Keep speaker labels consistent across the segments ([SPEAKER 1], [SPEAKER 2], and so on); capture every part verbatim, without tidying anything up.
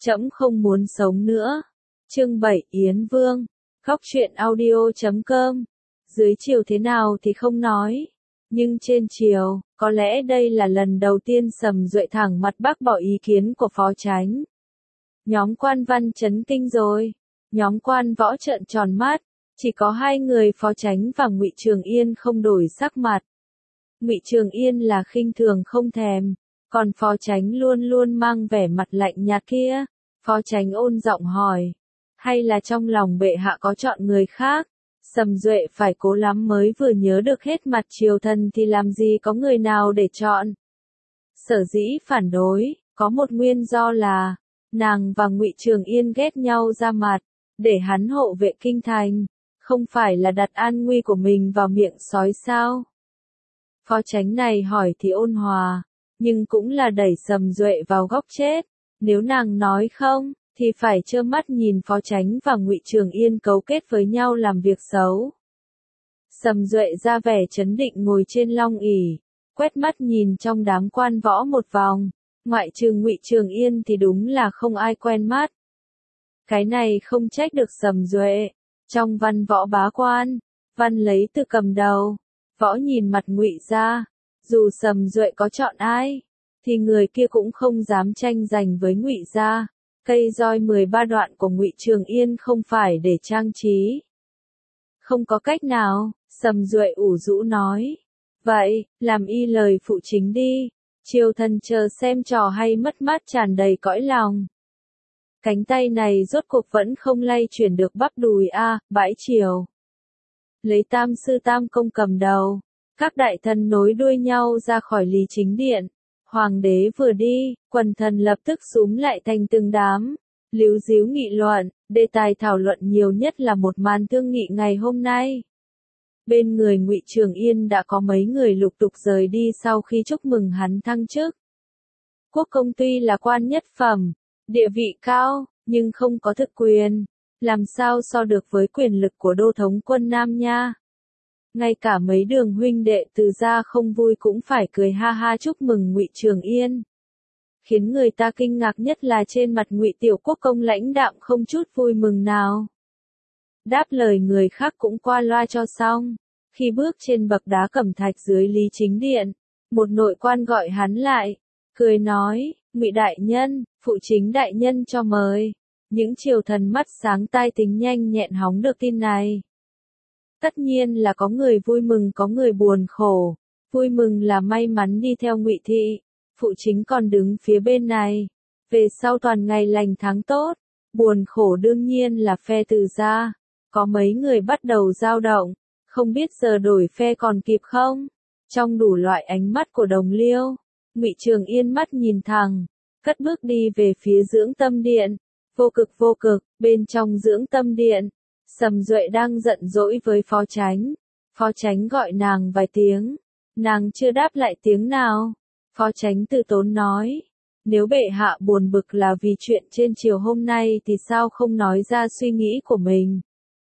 [SPEAKER 1] Trẫm không muốn sống nữa. Chương bảy Yến Vương. Góc truyện audio chấm com. Dưới chiều thế nào thì không nói. Nhưng trên chiều, có lẽ đây là lần đầu tiên Sầm Duệ thẳng mặt bác bỏ ý kiến của phó chánh. Nhóm quan văn chấn kinh rồi. Nhóm quan võ trợn tròn mắt. Chỉ có hai người phó chánh và Ngụy Trường Yên không đổi sắc mặt. Ngụy Trường Yên là khinh thường không thèm. Còn phó chánh luôn luôn mang vẻ mặt lạnh nhạt kia. Phó chánh ôn giọng hỏi. Hay là trong lòng bệ hạ có chọn người khác? Sầm Duệ phải cố lắm mới vừa nhớ được hết mặt triều thần thì làm gì có người nào để chọn. Sở dĩ phản đối, có một nguyên do là, nàng và Ngụy Trường Yên ghét nhau ra mặt, để hắn hộ vệ kinh thành, không phải là đặt an nguy của mình vào miệng sói sao? Phó chánh này hỏi thì ôn hòa, nhưng cũng là đẩy Sầm Duệ vào góc chết. Nếu nàng nói không, thì phải trơ mắt nhìn phó chánh và Ngụy Trường Yên cấu kết với nhau làm việc xấu. Sầm Duệ ra vẻ trấn định ngồi trên long ỷ, quét mắt nhìn trong đám quan võ một vòng, ngoại trừ Ngụy Trường Yên thì đúng là không ai quen mắt. Cái này không trách được Sầm Duệ, trong văn võ bá quan, văn lấy từ cầm đầu, võ nhìn mặt Ngụy ra, dù Sầm Duệ có chọn ai, thì người kia cũng không dám tranh giành với Ngụy gia. Cây roi mười ba đoạn của Ngụy Trường Yên không phải để trang trí. Không có cách nào, Sầm Duệ ủ rũ nói. Vậy, làm y lời phụ chính đi. Triều thần chờ xem trò hay mất mát tràn đầy cõi lòng. Cánh tay này rốt cuộc vẫn không lay chuyển được bắp đùi a, bãi triều. Lấy tam sư tam công cầm đầu. Các đại thần nối đuôi nhau ra khỏi Lý Chính Điện. Hoàng đế vừa đi, quần thần lập tức xúm lại thành từng đám, líu díu nghị luận, đề tài thảo luận nhiều nhất là một màn thương nghị ngày hôm nay. Bên người Ngụy Trường Yên đã có mấy người lục tục rời đi sau khi chúc mừng hắn thăng chức. Quốc công tuy là quan nhất phẩm, địa vị cao, nhưng không có thực quyền, làm sao so được với quyền lực của đô thống quân Nam Nha. Ngay cả mấy đường huynh đệ từ gia không vui cũng phải cười ha ha chúc mừng Ngụy Trường Yên. Khiến người ta kinh ngạc nhất là trên mặt Ngụy Tiểu Quốc công lãnh đạm không chút vui mừng nào. Đáp lời người khác cũng qua loa cho xong. Khi bước trên bậc đá cẩm thạch dưới Lý Chính Điện, một nội quan gọi hắn lại, cười nói, Ngụy đại nhân, phụ chính đại nhân cho mời. Những triều thần mắt sáng tai tính nhanh nhẹn hóng được tin này. Tất nhiên là có người vui mừng có người buồn khổ, vui mừng là may mắn đi theo Ngụy thị, phụ chính còn đứng phía bên này, về sau toàn ngày lành tháng tốt, buồn khổ đương nhiên là phe Từ gia, có mấy người bắt đầu dao động, không biết giờ đổi phe còn kịp không, trong đủ loại ánh mắt của đồng liêu, Ngụy Trường Yên mắt nhìn thẳng, cất bước đi về phía dưỡng tâm điện, vô cực vô cực, bên trong dưỡng tâm điện. Sầm Duệ đang giận dỗi với phó chánh. Phó chánh gọi nàng vài tiếng. Nàng chưa đáp lại tiếng nào. Phó chánh từ tốn nói. Nếu bệ hạ buồn bực là vì chuyện trên chiều hôm nay thì sao không nói ra suy nghĩ của mình.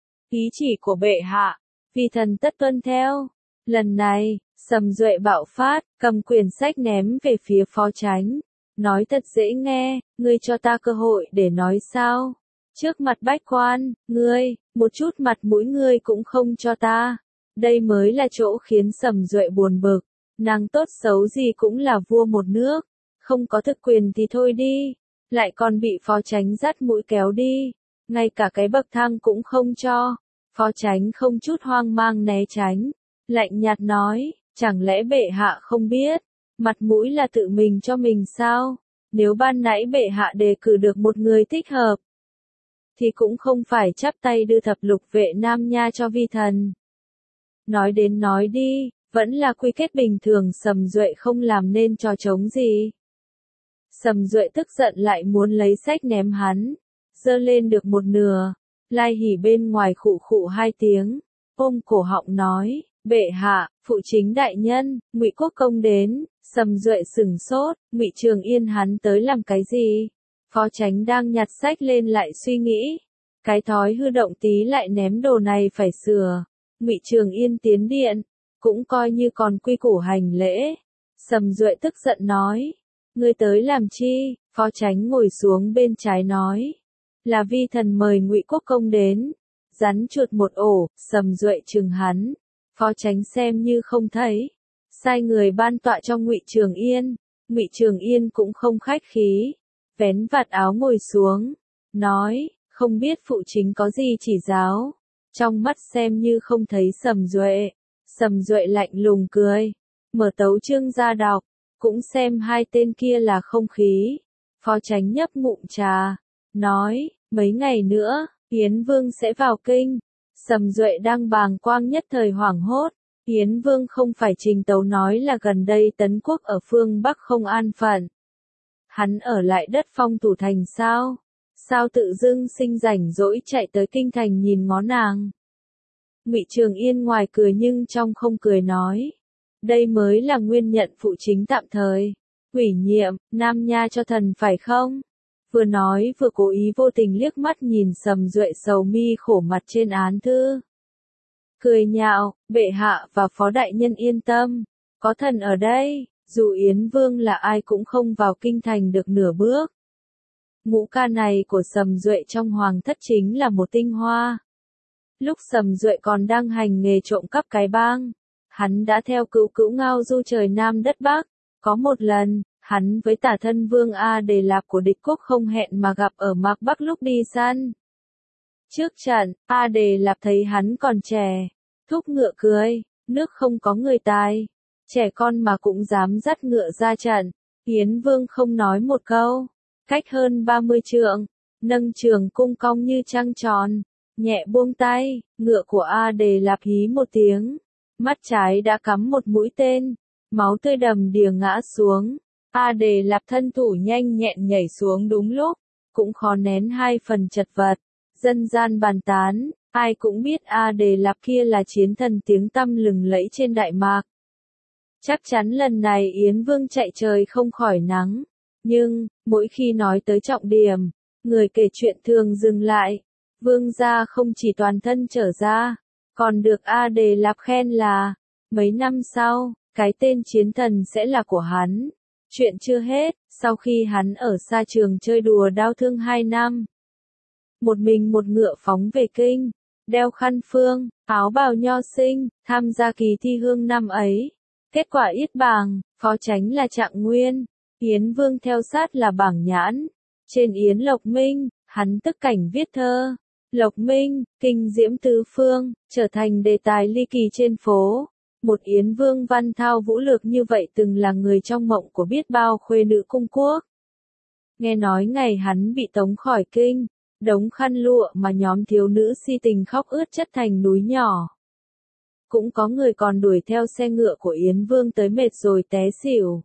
[SPEAKER 1] Ý chỉ của bệ hạ. Vì thần tất tuân theo. Lần này, Sầm Duệ bạo phát, cầm quyển sách ném về phía phó chánh. Nói thật dễ nghe, ngươi cho ta cơ hội để nói sao. Trước mặt bách quan, ngươi, một chút mặt mũi ngươi cũng không cho ta. Đây mới là chỗ khiến Sầm Duệ buồn bực. Nàng tốt xấu gì cũng là vua một nước. Không có thực quyền thì thôi đi. Lại còn bị phó chánh dắt mũi kéo đi. Ngay cả cái bậc thang cũng không cho. Phó chánh không chút hoang mang né tránh. Lạnh nhạt nói, chẳng lẽ bệ hạ không biết. Mặt mũi là tự mình cho mình sao? Nếu ban nãy bệ hạ đề cử được một người thích hợp. Thì cũng không phải chắp tay đưa thập lục vệ Nam Nha cho vi thần. Nói đến nói đi, vẫn là quy kết bình thường Sầm Duệ không làm nên trò trống gì. Sầm Duệ tức giận lại muốn lấy sách ném hắn, giơ lên được một nửa, Lai Hỉ bên ngoài khụ khụ hai tiếng, ôm cổ họng nói, bệ hạ, phụ chính đại nhân, Ngụy Quốc công đến. Sầm Duệ sửng sốt, Ngụy Trường Yên hắn tới làm cái gì? Phó chánh đang nhặt sách lên lại suy nghĩ. Cái thói hư động tí lại ném đồ này phải sửa. Ngụy Trường Yên tiến điện, cũng coi như còn quy củ hành lễ. Sầm Duệ tức giận nói, ngươi tới làm chi? Phó Chánh ngồi xuống bên trái nói. Là vi thần mời Ngụy Quốc công đến. Rắn chuột một ổ, Sầm Duệ chừng hắn. Phó Chánh xem như không thấy. Sai người ban tọa cho Ngụy Trường Yên. Ngụy Trường Yên cũng không khách khí. Vén vạt áo ngồi xuống. Nói, không biết phụ chính có gì chỉ giáo. Trong mắt xem như không thấy Sầm Duệ. Sầm Duệ lạnh lùng cười. Mở tấu chương ra đọc. Cũng xem hai tên kia là không khí. Phó Chánh nhấp ngụm trà. Nói, mấy ngày nữa, Yến Vương sẽ vào kinh. Sầm Duệ đang bàng quang nhất thời hoảng hốt. Yến Vương không phải trình tấu nói là gần đây Tấn Quốc ở phương Bắc không an phận. Hắn ở lại đất Phong thủ thành sao? Sao tự dưng sinh rảnh rỗi chạy tới kinh thành nhìn ngó nàng? Ngụy Trường Yên ngoài cười nhưng trong không cười nói. Đây mới là nguyên nhận phụ chính tạm thời. Ủy nhiệm, Nam Nha cho thần phải không? Vừa nói vừa cố ý vô tình liếc mắt nhìn Sầm Duệ sầu mi khổ mặt trên án thư. Cười nhạo, bệ hạ và phó đại nhân yên tâm. Có thần ở đây, dù Yến Vương là ai cũng không vào kinh thành được nửa bước. Ngũ ca này của Sầm Duệ trong hoàng thất chính là một tinh hoa. Lúc Sầm Duệ còn đang hành nghề trộm cắp cái bang, hắn đã theo cữu cữu ngao du trời Nam đất Bắc. Có một lần, hắn với tả thân Vương A Đề Lạp của địch quốc không hẹn mà gặp ở Mạc Bắc lúc đi săn. Trước trận, A Đề Lạp thấy hắn còn trẻ, thúc ngựa cưới, nước không có người tài, trẻ con mà cũng dám dắt ngựa ra trận. Yến Vương không nói một câu, cách hơn ba mươi trượng, nâng trường cung cong như trăng tròn, nhẹ buông tay, ngựa của A Đề Lạp hí một tiếng, mắt trái đã cắm một mũi tên, máu tươi đầm đìa ngã xuống. A Đề Lạp thân thủ nhanh nhẹn nhảy xuống đúng lúc, cũng khó nén hai phần chật vật. Dân gian bàn tán, ai cũng biết A Đề Lạp kia là chiến thần tiếng tăm lừng lẫy trên Đại Mạc. Chắc chắn lần này Yến Vương chạy trời không khỏi nắng. Nhưng, mỗi khi nói tới trọng điểm, người kể chuyện thường dừng lại. Vương gia không chỉ toàn thân trở ra, còn được A Đề Lạp khen là, mấy năm sau, cái tên chiến thần sẽ là của hắn. Chuyện chưa hết, sau khi hắn ở xa trường chơi đùa đau thương hai năm. Một mình một ngựa phóng về kinh, đeo khăn phương, áo bào nho sinh, tham gia kỳ thi hương năm ấy. Kết quả yết bảng, Phó Chánh là Trạng Nguyên, Yến Vương theo sát là Bảng Nhãn. Trên Yến Lộc Minh, hắn tức cảnh viết thơ. Lộc Minh, kinh diễm tứ phương, trở thành đề tài ly kỳ trên phố. Một Yến Vương văn thao vũ lược như vậy từng là người trong mộng của biết bao khuê nữ cung quốc. Nghe nói ngày hắn bị tống khỏi kinh, đống khăn lụa mà nhóm thiếu nữ si tình khóc ướt chất thành núi nhỏ. Cũng có người còn đuổi theo xe ngựa của Yến Vương tới mệt rồi té xỉu.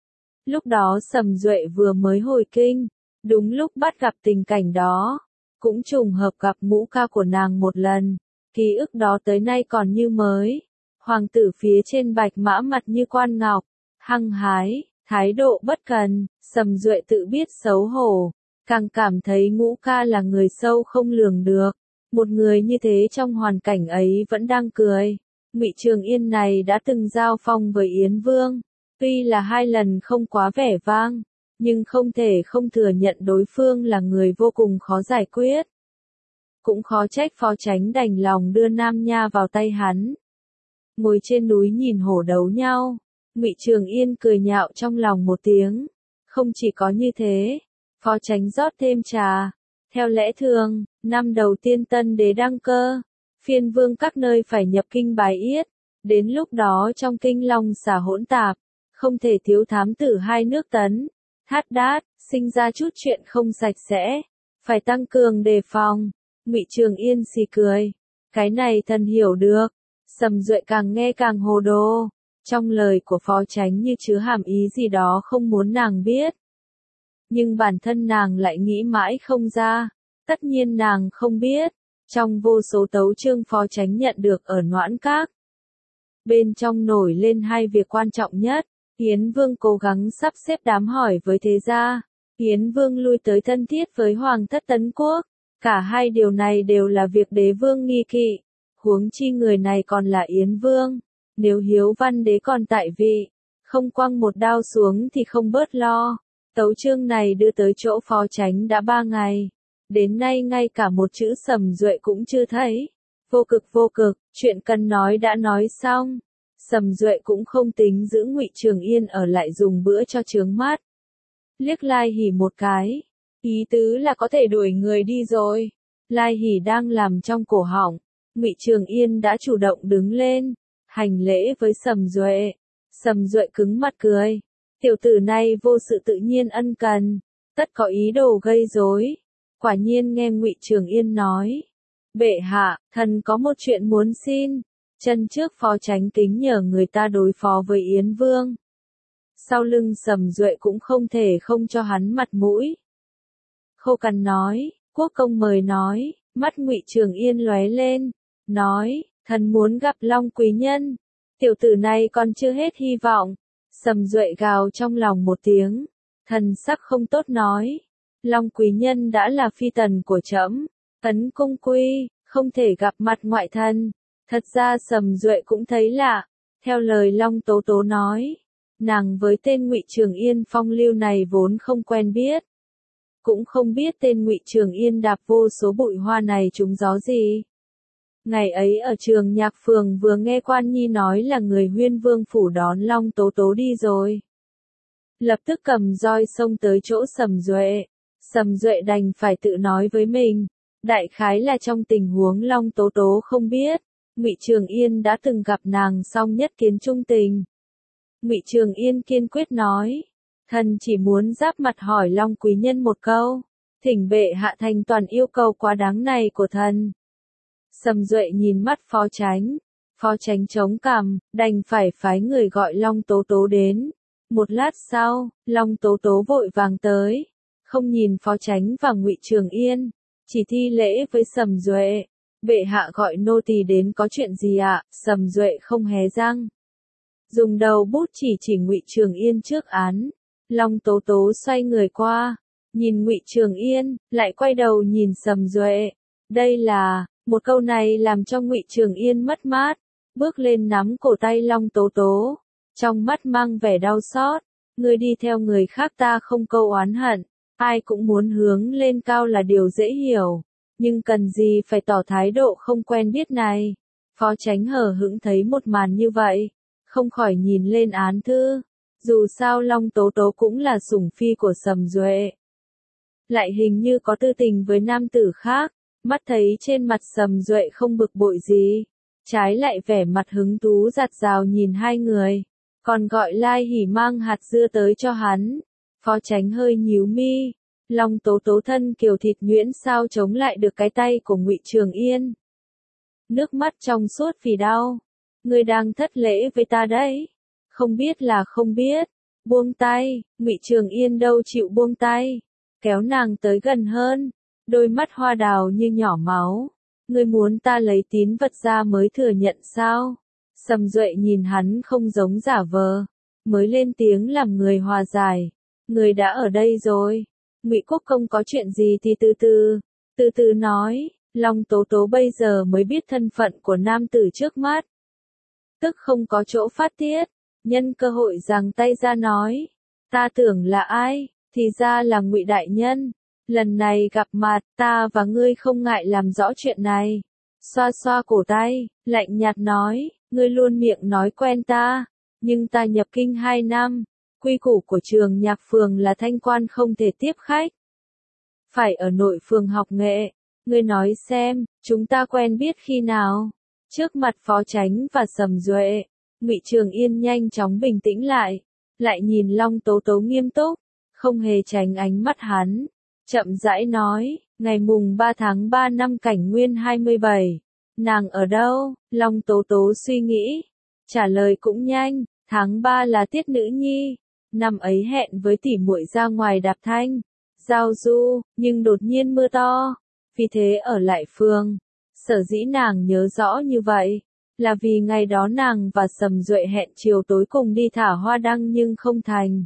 [SPEAKER 1] Lúc đó Sầm Duệ vừa mới hồi kinh, đúng lúc bắt gặp tình cảnh đó. Cũng trùng hợp gặp ngũ ca của nàng một lần, ký ức đó tới nay còn như mới. Hoàng tử phía trên bạch mã mặt như quan ngọc, hăng hái, thái độ bất cần, Sầm Duệ tự biết xấu hổ, càng cảm thấy ngũ ca là người sâu không lường được. Một người như thế trong hoàn cảnh ấy vẫn đang cười. Ngụy Trường Yên này đã từng giao phong với Yến Vương, tuy là hai lần không quá vẻ vang, nhưng không thể không thừa nhận đối phương là người vô cùng khó giải quyết. Cũng khó trách Phó Chánh đành lòng đưa Nam Nha vào tay hắn. Ngồi trên núi nhìn hổ đấu nhau, Ngụy Trường Yên cười nhạo trong lòng một tiếng. Không chỉ có như thế, Phó Chánh rót thêm trà. Theo lẽ thường, năm đầu tiên tân đế đăng cơ, phiên vương các nơi phải nhập kinh bài yết. Đến lúc đó trong kinh long xả hỗn tạp, không thể thiếu thám tử hai nước Tấn, Thát Đát, sinh ra chút chuyện không sạch sẽ, phải tăng cường đề phòng. Ngụy Trường Yên xì cười, cái này thần hiểu được. Sầm Duệ càng nghe càng hồ đồ, trong lời của Phó Chánh như chứa hàm ý gì đó không muốn nàng biết. Nhưng bản thân nàng lại nghĩ mãi không ra, tất nhiên nàng không biết, trong vô số tấu chương Phó Chánh nhận được ở Noãn Các. Bên trong nổi lên hai việc quan trọng nhất, Yến Vương cố gắng sắp xếp đám hỏi với thế gia, Yến Vương lui tới thân thiết với Hoàng thất Tấn Quốc, cả hai điều này đều là việc đế vương nghi kỵ. Huống chi người này còn là Yến Vương, nếu Hiếu Văn đế còn tại vị, không quăng một đao xuống thì không bớt lo. Tấu chương này đưa tới chỗ phó chánh đã ba ngày. Đến nay ngay cả một chữ Sầm Duệ cũng chưa thấy. Vô cực vô cực, chuyện cần nói đã nói xong. Sầm Duệ cũng không tính giữ Ngụy Trường Yên ở lại dùng bữa cho chướng mắt. Liếc Lai Hỉ một cái. Ý tứ là có thể đuổi người đi rồi. Lai Hỉ đang làm trong cổ họng. Ngụy Trường Yên đã chủ động đứng lên. Hành lễ với Sầm Duệ. Sầm Duệ cứng mặt cười. Tiểu tử này vô sự tự nhiên ân cần. Tất có ý đồ gây rối. Quả nhiên nghe Ngụy Trường Yên nói. Bệ hạ, thần có một chuyện muốn xin. Chân trước phó chánh kính nhờ người ta đối phó với Yến Vương. Sau lưng Sầm Duệ cũng không thể không cho hắn mặt mũi. Khô Cằn nói, quốc công mời nói, mắt Ngụy Trường Yên lóe lên, nói, thần muốn gặp Long quý nhân. Tiểu tử này còn chưa hết hy vọng. Sầm Duệ gào trong lòng một tiếng, thần sắc không tốt nói, Long quý nhân đã là phi tần của trẫm, ấn cung quy, không thể gặp mặt ngoại thần. Thật ra Sầm Duệ cũng thấy lạ, theo lời Long Tố Tố nói, nàng với tên Ngụy Trường Yên phong lưu này vốn không quen biết, cũng không biết tên Ngụy Trường Yên đạp vô số bụi hoa này trúng gió gì. Ngày ấy ở trường Nhạc Phường vừa nghe Quan Nhi nói là người Huyên Vương phủ đón Long Tố Tố đi rồi. Lập tức cầm roi xông tới chỗ Sầm Duệ. Sầm Duệ đành phải tự nói với mình, đại khái là trong tình huống Long Tố Tố không biết, Ngụy Trường Yên đã từng gặp nàng song nhất kiến trung tình. Ngụy Trường Yên kiên quyết nói, thần chỉ muốn giáp mặt hỏi Long quý nhân một câu, thỉnh bệ hạ thành toàn yêu cầu quá đáng này của thần. Sầm Duệ nhìn mắt phó chánh, phó chánh chống cằm, đành phải phái người gọi Long Tố Tố đến. Một lát sau, Long Tố Tố vội vàng tới, không nhìn phó chánh và Ngụy Trường Yên, chỉ thi lễ với Sầm Duệ. Bệ hạ gọi nô tỳ đến có chuyện gì ạ? Sầm Duệ không hé răng, dùng đầu bút chỉ chỉ Ngụy Trường Yên trước án. Long Tố Tố xoay người qua, nhìn Ngụy Trường Yên, lại quay đầu nhìn Sầm Duệ. Đây là, một câu này làm cho Ngụy Trường Yên mất mát, bước lên nắm cổ tay Long Tố Tố, trong mắt mang vẻ đau xót. Ngươi đi theo người khác ta không câu oán hận, ai cũng muốn hướng lên cao là điều dễ hiểu, nhưng cần gì phải tỏ thái độ không quen biết này. Phó chánh hờ hững thấy một màn như vậy, không khỏi nhìn lên án thư. Dù sao Long Tố Tố cũng là sủng phi của Sầm Duệ, lại hình như có tư tình với nam tử khác. Mắt thấy trên mặt Sầm Duệ không bực bội gì, trái lại vẻ mặt hứng thú giặt rào nhìn hai người, còn gọi Lai Hỉ mang hạt dưa tới cho hắn. Phó chánh hơi nhíu mi, Long Tố Tố thân kiều thịt nhuyễn sao chống lại được cái tay của Ngụy Trường Yên. Nước mắt trong suốt vì đau. Ngươi đang thất lễ với ta đấy. Không biết là không biết. Buông tay. Ngụy Trường Yên đâu chịu buông tay, kéo nàng tới gần hơn, đôi mắt hoa đào như nhỏ máu. Ngươi muốn ta lấy tín vật ra mới thừa nhận sao? Sầm Duệ nhìn hắn không giống giả vờ, mới lên tiếng làm người hòa giải. Người đã ở đây rồi. Ngụy quốc công có chuyện gì thì từ từ, từ từ nói. Long Tố Tố bây giờ mới biết thân phận của nam tử trước mắt, tức không có chỗ phát tiết, nhân cơ hội giằng tay ra nói, ta tưởng là ai, thì ra là Ngụy đại nhân. Lần này gặp mặt, ta và ngươi không ngại làm rõ chuyện này. Xoa xoa cổ tay, lạnh nhạt nói, ngươi luôn miệng nói quen ta, nhưng ta nhập kinh hai năm, quy củ của trường Nhạc Phường là thanh quan không thể tiếp khách, phải ở nội phường học nghệ. Ngươi nói xem, chúng ta quen biết khi nào? Trước mặt phó chánh và Sầm Duệ, Ngụy Trường Yên nhanh chóng bình tĩnh lại, lại nhìn Long Tố Tố nghiêm túc, không hề tránh ánh mắt hắn, chậm rãi nói, ngày mùng ba tháng ba năm Cảnh Nguyên hai mươi bảy, nàng ở đâu? Long Tố Tố suy nghĩ, trả lời cũng nhanh, tháng ba là tiết nữ nhi, năm ấy hẹn với tỷ muội ra ngoài đạp thanh, giao du, nhưng đột nhiên mưa to, vì thế ở lại phường. Sở dĩ nàng nhớ rõ như vậy, là vì ngày đó nàng và Sầm Duệ hẹn chiều tối cùng đi thả hoa đăng nhưng không thành.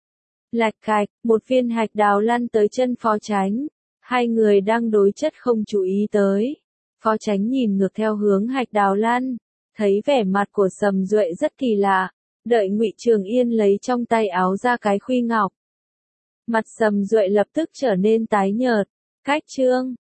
[SPEAKER 1] Lạch cạch, một viên hạch đào lăn tới chân phó chánh, hai người đang đối chất không chú ý tới. Phó chánh nhìn ngược theo hướng hạch đào lăn, thấy vẻ mặt của Sầm Duệ rất kỳ lạ, đợi Ngụy Trường Yên lấy trong tay áo ra cái khuy ngọc. Mặt Sầm Duệ lập tức trở nên tái nhợt. Khách trương,